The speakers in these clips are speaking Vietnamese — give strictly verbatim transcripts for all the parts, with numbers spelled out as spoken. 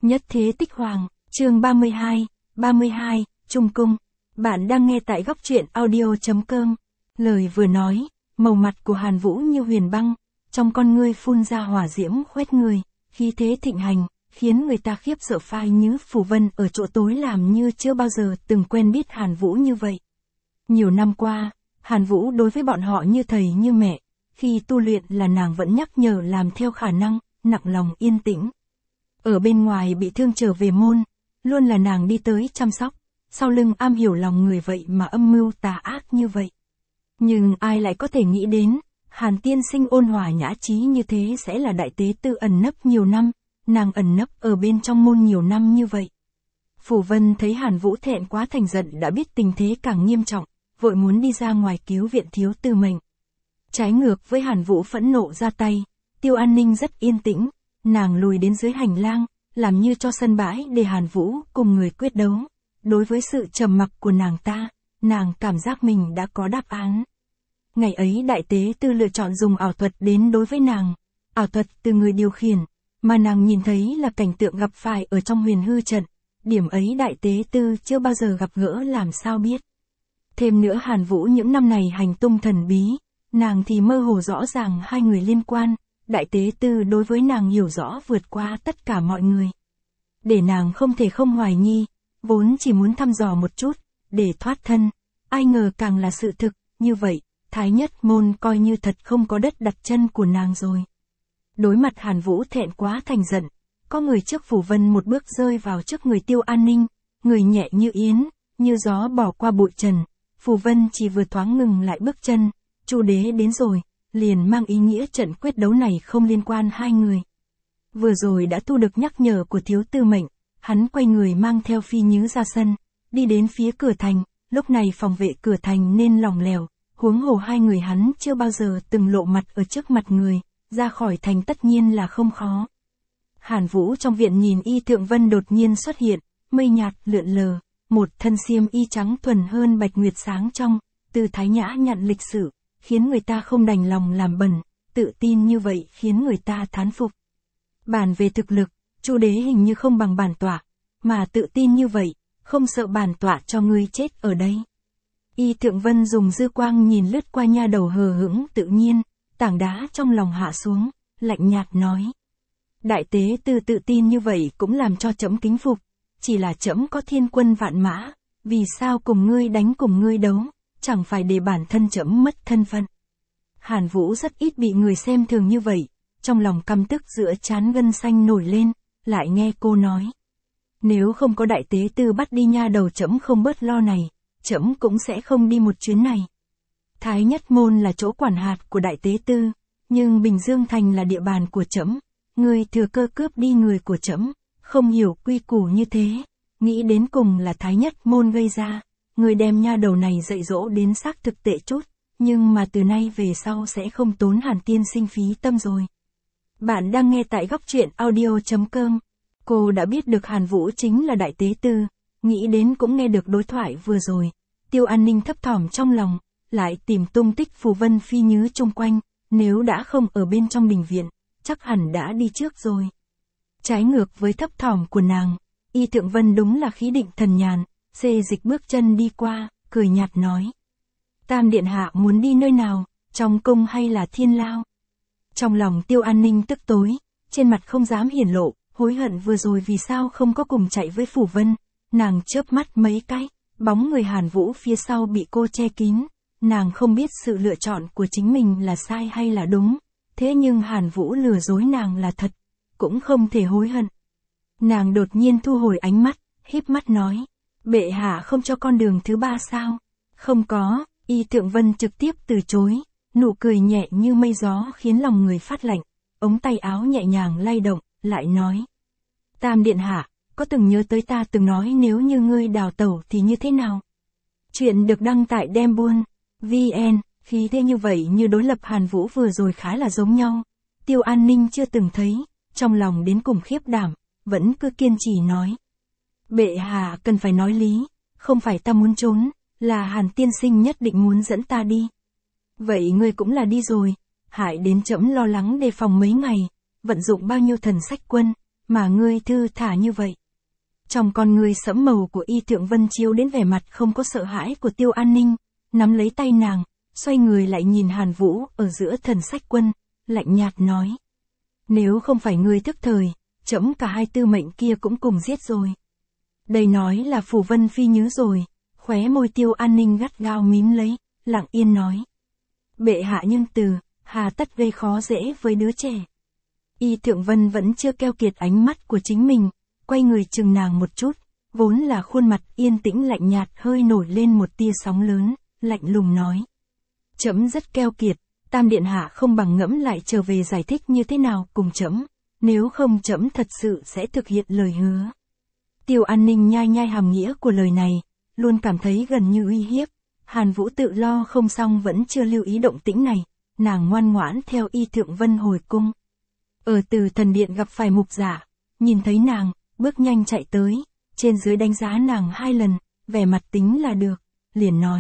Nhất thế tích hoàng, chương ba mươi hai, ba mươi hai, Trung Cung. Bạn đang nghe tại góc truyện audio.com. Lời vừa nói, màu mặt của Hàn Vũ như huyền băng, trong con ngươi phun ra hỏa diễm khoét người, khí thế thịnh hành, khiến người ta khiếp sợ phai như Phù Vân ở chỗ tối làm như chưa bao giờ từng quen biết Hàn Vũ như vậy. Nhiều năm qua, Hàn Vũ đối với bọn họ như thầy như mẹ, khi tu luyện là nàng vẫn nhắc nhở làm theo khả năng, nặng lòng yên tĩnh. Ở bên ngoài bị thương trở về môn, luôn là nàng đi tới chăm sóc, sau lưng am hiểu lòng người vậy mà âm mưu tà ác như vậy. Nhưng ai lại có thể nghĩ đến, Hàn tiên sinh ôn hòa nhã trí như thế sẽ là đại tế tư ẩn nấp nhiều năm, nàng ẩn nấp ở bên trong môn nhiều năm như vậy. Phù Vân thấy Hàn Vũ thẹn quá thành giận đã biết tình thế càng nghiêm trọng, vội muốn đi ra ngoài cứu viện thiếu tư mệnh. Trái ngược với Hàn Vũ phẫn nộ ra tay, Tiêu An Ninh rất yên tĩnh, nàng lùi đến dưới hành lang, làm như cho sân bãi để Hàn Vũ cùng người quyết đấu. Đối với sự trầm mặc của nàng ta, nàng cảm giác mình đã có đáp án. Ngày ấy đại tế tư lựa chọn dùng ảo thuật đến đối với nàng, ảo thuật từ người điều khiển, mà nàng nhìn thấy là cảnh tượng gặp phải ở trong huyền hư trận, điểm ấy đại tế tư chưa bao giờ gặp gỡ làm sao biết. Thêm nữa Hàn Vũ những năm này hành tung thần bí, nàng thì mơ hồ rõ ràng hai người liên quan, đại tế tư đối với nàng hiểu rõ vượt qua tất cả mọi người. Để nàng không thể không hoài nghi, vốn chỉ muốn thăm dò một chút, để thoát thân, ai ngờ càng là sự thực, như vậy, Thái Nhất Môn coi như thật không có đất đặt chân của nàng rồi. Đối mặt Hàn Vũ thẹn quá thành giận, có người trước Phù Vân một bước rơi vào trước người Tiêu An Ninh, người nhẹ như yến, như gió bỏ qua bụi trần, Phù Vân chỉ vừa thoáng ngừng lại bước chân, Chu đế đến rồi, liền mang ý nghĩa trận quyết đấu này không liên quan hai người. Vừa rồi đã thu được nhắc nhở của thiếu tư mệnh, hắn quay người mang theo Phi Nhứ ra sân, đi đến phía cửa thành, lúc này phòng vệ cửa thành nên lỏng lẻo, huống hồ hai người hắn chưa bao giờ từng lộ mặt ở trước mặt người, ra khỏi thành tất nhiên là không khó. Hàn Vũ trong viện nhìn Y Thượng Vân đột nhiên xuất hiện, mây nhạt lượn lờ, một thân xiêm y trắng thuần hơn bạch nguyệt sáng trong, từ thái nhã nhận lịch sự, khiến người ta không đành lòng làm bẩn, tự tin như vậy khiến người ta thán phục. Bàn về thực lực, Chu đế hình như không bằng bản tọa, mà tự tin như vậy, không sợ bản tọa cho ngươi chết ở đây. Y Thượng Vân dùng dư quang nhìn lướt qua nha đầu hờ hững tự nhiên, tảng đá trong lòng hạ xuống, lạnh nhạt nói. Đại tế tư tự tin như vậy cũng làm cho trẫm kính phục, chỉ là trẫm có thiên quân vạn mã, vì sao cùng ngươi đánh cùng ngươi đấu, chẳng phải để bản thân trẫm mất thân phận. Hàn Vũ rất ít bị người xem thường như vậy, trong lòng căm tức giữa trán gân xanh nổi lên, lại nghe cô nói. Nếu không có đại tế tư bắt đi nha đầu trẫm không bớt lo này, trẫm cũng sẽ không đi một chuyến này. Thái Nhất Môn là chỗ quản hạt của đại tế tư, nhưng Bình Dương Thành là địa bàn của trẫm, ngươi thừa cơ cướp đi người của trẫm, không hiểu quy củ như thế, nghĩ đến cùng là Thái Nhất Môn gây ra, ngươi đem nha đầu này dạy dỗ đến xác thực tệ chút, nhưng mà từ nay về sau sẽ không tốn Hàn tiên sinh phí tâm rồi. Bạn đang nghe tại góc truyện audio.com. Cô đã biết được Hàn Vũ chính là đại tế tư, nghĩ đến cũng nghe được đối thoại vừa rồi. Tiêu An Ninh thấp thỏm trong lòng, lại tìm tung tích Phù Vân Phi Nhứ chung quanh, nếu đã không ở bên trong đình viện, chắc hẳn đã đi trước rồi. Trái ngược với thấp thỏm của nàng, Y Thượng Vân đúng là khí định thần nhàn, xê dịch bước chân đi qua, cười nhạt nói. Tam điện hạ muốn đi nơi nào, trong cung hay là thiên lao? Trong lòng Tiêu An Ninh tức tối, trên mặt không dám hiển lộ, hối hận vừa rồi vì sao không có cùng chạy với Phù Vân, nàng chớp mắt mấy cái, bóng người Hàn Vũ phía sau bị cô che kín, nàng không biết sự lựa chọn của chính mình là sai hay là đúng, thế nhưng Hàn Vũ lừa dối nàng là thật, cũng không thể hối hận. Nàng đột nhiên thu hồi ánh mắt, híp mắt nói, bệ hạ không cho con đường thứ ba sao? Không có, Y Thượng Vân trực tiếp từ chối, nụ cười nhẹ như mây gió khiến lòng người phát lạnh, ống tay áo nhẹ nhàng lay động, lại nói. Tam điện hạ, có từng nhớ tới ta từng nói nếu như ngươi đào tẩu thì như thế nào? Chuyện được đăng tại Đem Buôn, vê en, khí thế như vậy như đối lập Hàn Vũ vừa rồi khá là giống nhau. Tiêu An Ninh chưa từng thấy, trong lòng đến cùng khiếp đảm, vẫn cứ kiên trì nói. Bệ hạ cần phải nói lý, không phải ta muốn trốn, là Hàn tiên sinh nhất định muốn dẫn ta đi. Vậy ngươi cũng là đi rồi, hại đến trẫm lo lắng đề phòng mấy ngày, vận dụng bao nhiêu thần sách quân, mà ngươi thư thả như vậy. Trong con ngươi sẫm màu của Y Thượng Vân chiếu đến vẻ mặt không có sợ hãi của Tiêu An Ninh, nắm lấy tay nàng, xoay người lại nhìn Hàn Vũ ở giữa Thần Sách Quân, lạnh nhạt nói. Nếu không phải ngươi thức thời, trẫm cả hai tư mệnh kia cũng cùng giết rồi. Đây nói là Phủ Vân Phi nhớ rồi, khóe môi Tiêu An Ninh gắt gao mím lấy, lặng yên nói. Bệ hạ nhân từ, hà tất gây khó dễ với đứa trẻ. Y Thượng Vân vẫn chưa keo kiệt ánh mắt của chính mình, quay người chừng nàng một chút, vốn là khuôn mặt yên tĩnh lạnh nhạt hơi nổi lên một tia sóng lớn, lạnh lùng nói. Trẫm rất keo kiệt, Tam Điện Hạ không bằng ngẫm lại trở về giải thích như thế nào cùng trẫm, nếu không trẫm thật sự sẽ thực hiện lời hứa. Tiêu An Ninh nhai nhai hàm nghĩa của lời này, luôn cảm thấy gần như uy hiếp. Hàn Vũ tự lo không xong vẫn chưa lưu ý động tĩnh này, nàng ngoan ngoãn theo Y Thượng Vân hồi cung. Ở Từ Thần Điện gặp phải Mục Giả, nhìn thấy nàng, bước nhanh chạy tới, trên dưới đánh giá nàng hai lần, vẻ mặt tính là được, liền nói.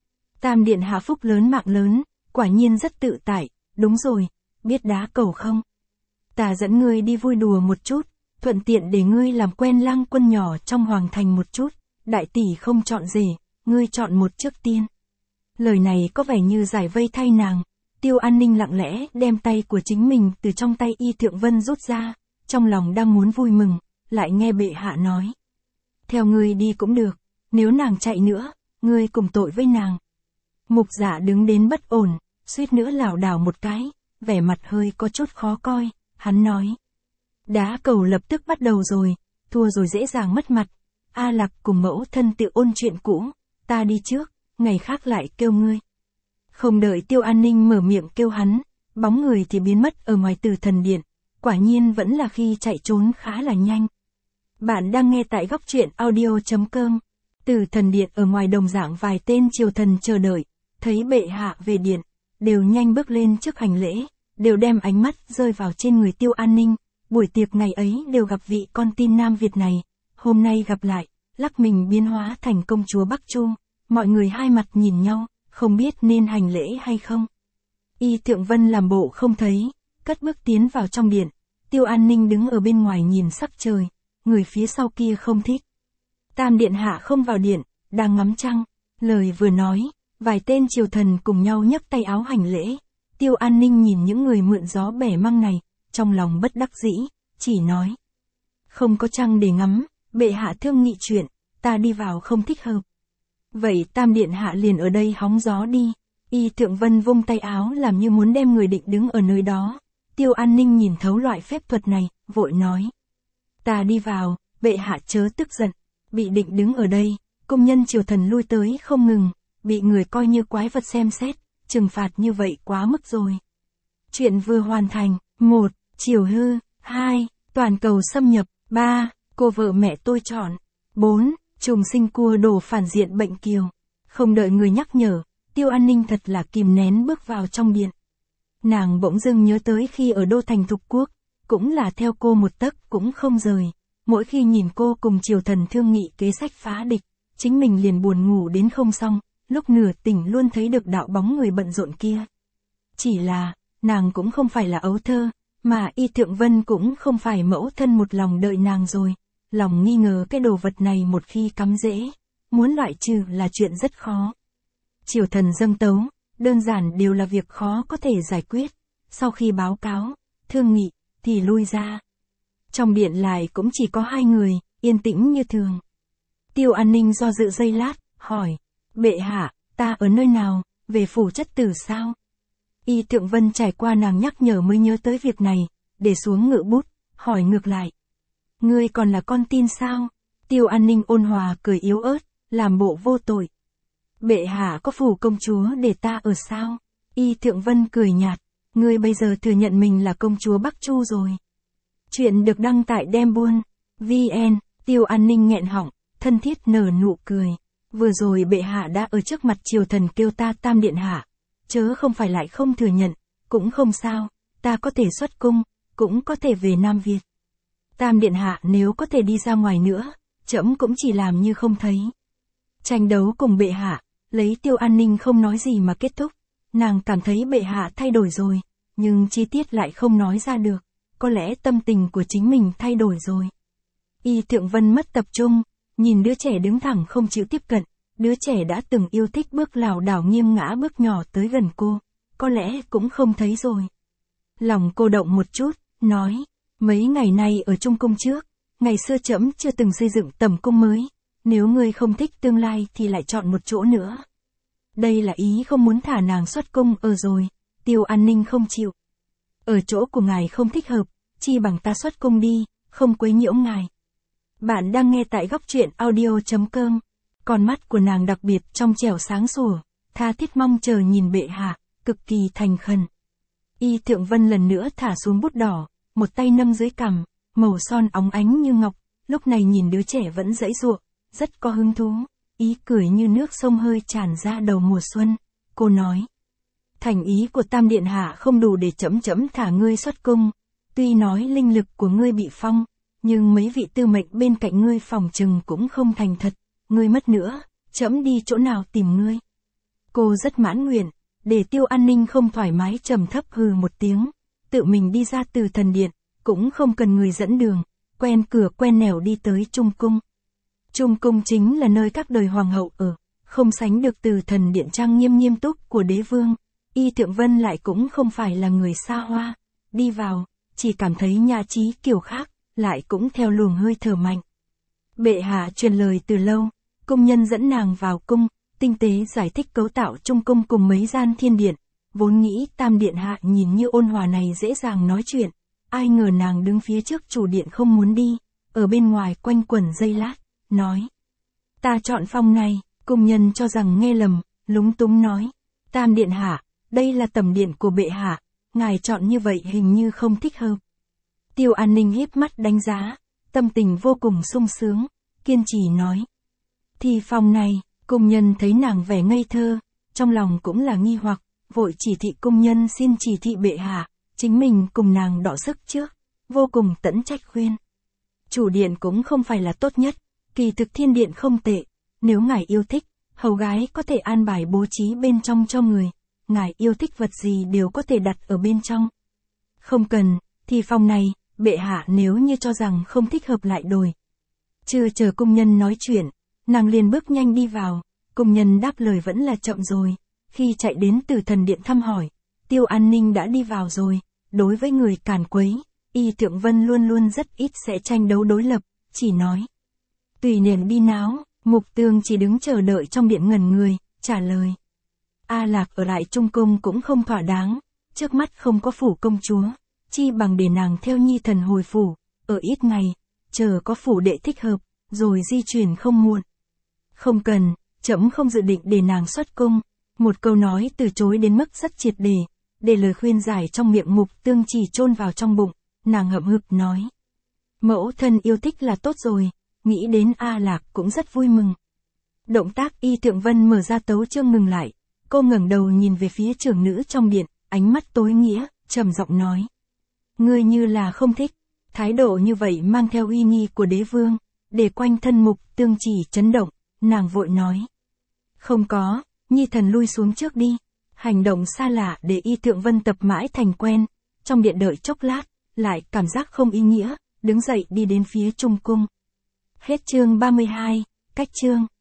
Tam Điện Hạ phúc lớn mạng lớn, quả nhiên rất tự tại, đúng rồi, biết đá cầu không? Ta dẫn ngươi đi vui đùa một chút, thuận tiện để ngươi làm quen lang quân nhỏ trong hoàng thành một chút, đại tỷ không chọn rể, ngươi chọn một trước tiên. Lời này có vẻ như giải vây thay nàng, Tiêu An Ninh lặng lẽ đem tay của chính mình từ trong tay Y Thượng Vân rút ra, trong lòng đang muốn vui mừng, lại nghe bệ hạ nói. Theo ngươi đi cũng được, nếu nàng chạy nữa, ngươi cùng tội với nàng. Mục Giả đứng đến bất ổn, suýt nữa lảo đảo một cái, vẻ mặt hơi có chút khó coi, hắn nói. Đá cầu lập tức bắt đầu rồi, thua rồi dễ dàng mất mặt, A Lạc cùng mẫu thân tự ôn chuyện cũ, ta đi trước, ngày khác lại kêu ngươi. Không đợi Tiêu An Ninh mở miệng kêu hắn, bóng người thì biến mất ở ngoài Từ Thần Điện, quả nhiên vẫn là khi chạy trốn khá là nhanh. Bạn đang nghe tại góc truyện audio chấm com. Từ Thần Điện ở ngoài đồng dạng vài tên triều thần chờ đợi, thấy bệ hạ về điện, đều nhanh bước lên trước hành lễ, đều đem ánh mắt rơi vào trên người Tiêu An Ninh, buổi tiệc ngày ấy đều gặp vị con tin Nam Việt này, hôm nay gặp lại, lắc mình biến hóa thành công chúa Bắc Chu, mọi người hai mặt nhìn nhau, không biết nên hành lễ hay không. Y Thượng Vân làm bộ không thấy, cất bước tiến vào trong điện, Tiêu An Ninh đứng ở bên ngoài nhìn sắc trời, người phía sau kia không thích. Tam Điện Hạ không vào điện, đang ngắm trăng, lời vừa nói, vài tên triều thần cùng nhau nhấc tay áo hành lễ, Tiêu An Ninh nhìn những người mượn gió bẻ măng này, trong lòng bất đắc dĩ, chỉ nói. Không có trăng để ngắm, bệ hạ thương nghị chuyện, ta đi vào không thích hợp. Vậy Tam Điện Hạ liền ở đây hóng gió đi. Y Thượng Vân vung tay áo làm như muốn đem người định đứng ở nơi đó. Tiêu An Ninh nhìn thấu loại phép thuật này, vội nói. Ta đi vào, bệ hạ chớ tức giận. Bị định đứng ở đây, công nhân triều thần lui tới không ngừng, bị người coi như quái vật xem xét, trừng phạt như vậy quá mức rồi. Chuyện vừa hoàn thành. một. Triều hư. hai. Toàn cầu xâm nhập. ba. Cô vợ mẹ tôi chọn. bốn. Trùng sinh cua đổ phản diện bệnh kiều. Không đợi người nhắc nhở, Tiêu An Ninh thật là kìm nén bước vào trong điện. Nàng bỗng dưng nhớ tới khi ở đô thành Thục Quốc, cũng là theo cô một tấc cũng không rời. Mỗi khi nhìn cô cùng triều thần thương nghị kế sách phá địch, chính mình liền buồn ngủ đến không xong, lúc nửa tỉnh luôn thấy được đạo bóng người bận rộn kia. Chỉ là, nàng cũng không phải là ấu thơ, mà Y Thượng Vân cũng không phải mẫu thân một lòng đợi nàng rồi. Lòng nghi ngờ cái đồ vật này một khi cắm rễ, muốn loại trừ là chuyện rất khó. Triều thần dâng tấu, đơn giản đều là việc khó có thể giải quyết, sau khi báo cáo, thương nghị, thì lui ra. Trong điện lại cũng chỉ có hai người, yên tĩnh như thường. Tiêu An Ninh do dự giây lát, hỏi, bệ hạ, ta ở nơi nào, về phủ chất tử sao? Y Thượng Vân trải qua nàng nhắc nhở mới nhớ tới việc này, để xuống ngự bút, hỏi ngược lại. Ngươi còn là con tin sao? Tiêu An Ninh ôn hòa cười yếu ớt, làm bộ vô tội. Bệ hạ có phủ công chúa để ta ở sao? Y Thượng Vân cười nhạt, ngươi bây giờ thừa nhận mình là công chúa Bắc Chu rồi. Chuyện được đăng tại Đem Buôn, vn, Tiêu An Ninh nghẹn họng, thân thiết nở nụ cười. Vừa rồi bệ hạ đã ở trước mặt triều thần kêu ta Tam Điện Hạ, chớ không phải lại không thừa nhận, cũng không sao, ta có thể xuất cung, cũng có thể về Nam Việt. Tam Điện Hạ nếu có thể đi ra ngoài nữa, trẫm cũng chỉ làm như không thấy. Tranh đấu cùng bệ hạ, lấy Tiêu An Ninh không nói gì mà kết thúc, nàng cảm thấy bệ hạ thay đổi rồi, nhưng chi tiết lại không nói ra được, có lẽ tâm tình của chính mình thay đổi rồi. Y Thượng Vân mất tập trung, nhìn đứa trẻ đứng thẳng không chịu tiếp cận, đứa trẻ đã từng yêu thích bước lảo đảo nghiêng ngã bước nhỏ tới gần cô, có lẽ cũng không thấy rồi. Lòng cô động một chút, nói, mấy ngày nay ở Trung Cung trước, ngày xưa trẫm chưa từng xây dựng tầm cung mới, nếu ngươi không thích tương lai thì lại chọn một chỗ nữa. Đây là ý không muốn thả nàng xuất cung ở rồi, Tiêu An Ninh không chịu. Ở chỗ của ngài không thích hợp, chi bằng ta xuất cung đi, không quấy nhiễu ngài. Bạn đang nghe tại góc truyện audio chấm com. Con mắt của nàng đặc biệt trong trẻo sáng sủa, tha thiết mong chờ nhìn bệ hạ, cực kỳ thành khẩn. Y Thượng Vân lần nữa thả xuống bút đỏ, một tay nâng dưới cằm, màu son óng ánh như ngọc, lúc này nhìn đứa trẻ vẫn giãy giụa, rất có hứng thú, ý cười như nước sông hơi tràn ra đầu mùa xuân. Cô nói, thành ý của Tam Điện Hạ không đủ để trẫm trẫm thả ngươi xuất cung, tuy nói linh lực của ngươi bị phong, nhưng mấy vị tư mệnh bên cạnh ngươi phòng chừng cũng không thành thật, ngươi mất nữa, trẫm đi chỗ nào tìm ngươi. Cô rất mãn nguyện, để Tiêu An Ninh không thoải mái trầm thấp hừ một tiếng, tự mình đi ra từ thần điện, cũng không cần người dẫn đường, quen cửa quen nẻo đi tới Trung Cung. Trung Cung chính là nơi các đời hoàng hậu ở, không sánh được từ thần điện trang nghiêm nghiêm túc của đế vương. Y Thượng Vân lại cũng không phải là người xa hoa, đi vào, chỉ cảm thấy nhã trí kiểu khác, lại cũng theo luồng hơi thở mạnh. Bệ hạ truyền lời từ lâu, cung nhân dẫn nàng vào cung, tinh tế giải thích cấu tạo Trung Cung cùng mấy gian thiên điện, vốn nghĩ Tam Điện Hạ nhìn như ôn hòa này dễ dàng nói chuyện, ai ngờ nàng đứng phía trước chủ điện không muốn đi, ở bên ngoài quanh quẩn giây lát, nói. Ta chọn phòng này, cung nhân cho rằng nghe lầm, lúng túng nói. Tam Điện Hạ, đây là tầm điện của bệ hạ, ngài chọn như vậy hình như không thích hợp. Tiêu An Ninh híp mắt đánh giá, tâm tình vô cùng sung sướng, kiên trì nói. Thì phòng này, cung nhân thấy nàng vẻ ngây thơ, trong lòng cũng là nghi hoặc, vội chỉ thị cung nhân xin chỉ thị bệ hạ, chính mình cùng nàng đọ sức trước, vô cùng tẫn trách khuyên. Chủ điện cũng không phải là tốt nhất, kỳ thực thiên điện không tệ, nếu ngài yêu thích, hầu gái có thể an bài bố trí bên trong cho người, ngài yêu thích vật gì đều có thể đặt ở bên trong. Không cần, thì phòng này, bệ hạ nếu như cho rằng không thích hợp lại đổi. Chưa chờ cung nhân nói chuyện, nàng liền bước nhanh đi vào, cung nhân đáp lời vẫn là chậm rồi, khi chạy đến từ thần điện thăm hỏi, Tiêu An Ninh đã đi vào rồi, đối với người càn quấy, Y Thượng Vân luôn luôn rất ít sẽ tranh đấu đối lập, chỉ nói. Tùy niệm đi náo, Mục Tương chỉ đứng chờ đợi trong điện ngẩn người, trả lời. A Lạc ở lại Trung Cung cũng không thỏa đáng, trước mắt không có phủ công chúa, chi bằng để nàng theo nhi thần hồi phủ, ở ít ngày, chờ có phủ đệ thích hợp, rồi di chuyển không muộn. Không cần, trẫm không dự định để nàng xuất cung, một câu nói từ chối đến mức rất triệt để, để lời khuyên giải trong miệng Mục Tương chỉ chôn vào trong bụng, nàng hậm hực nói. Mẫu thân yêu thích là tốt rồi, nghĩ đến A Lạc cũng rất vui mừng. Động tác Y Thượng Vân mở ra tấu chương ngừng lại, cô ngẩng đầu nhìn về phía trưởng nữ trong điện, ánh mắt tối nghĩa, trầm giọng nói. Ngươi như là không thích, thái độ như vậy mang theo uy nghi của đế vương, để quanh thân Mục Tương chỉ chấn động, nàng vội nói. Không có, nhi thần lui xuống trước đi, hành động xa lạ để Y Thượng Vân tập mãi thành quen, trong điện đợi chốc lát, lại cảm giác không ý nghĩa, đứng dậy đi đến phía Trung Cung. Hết chương ba mươi hai, cách chương.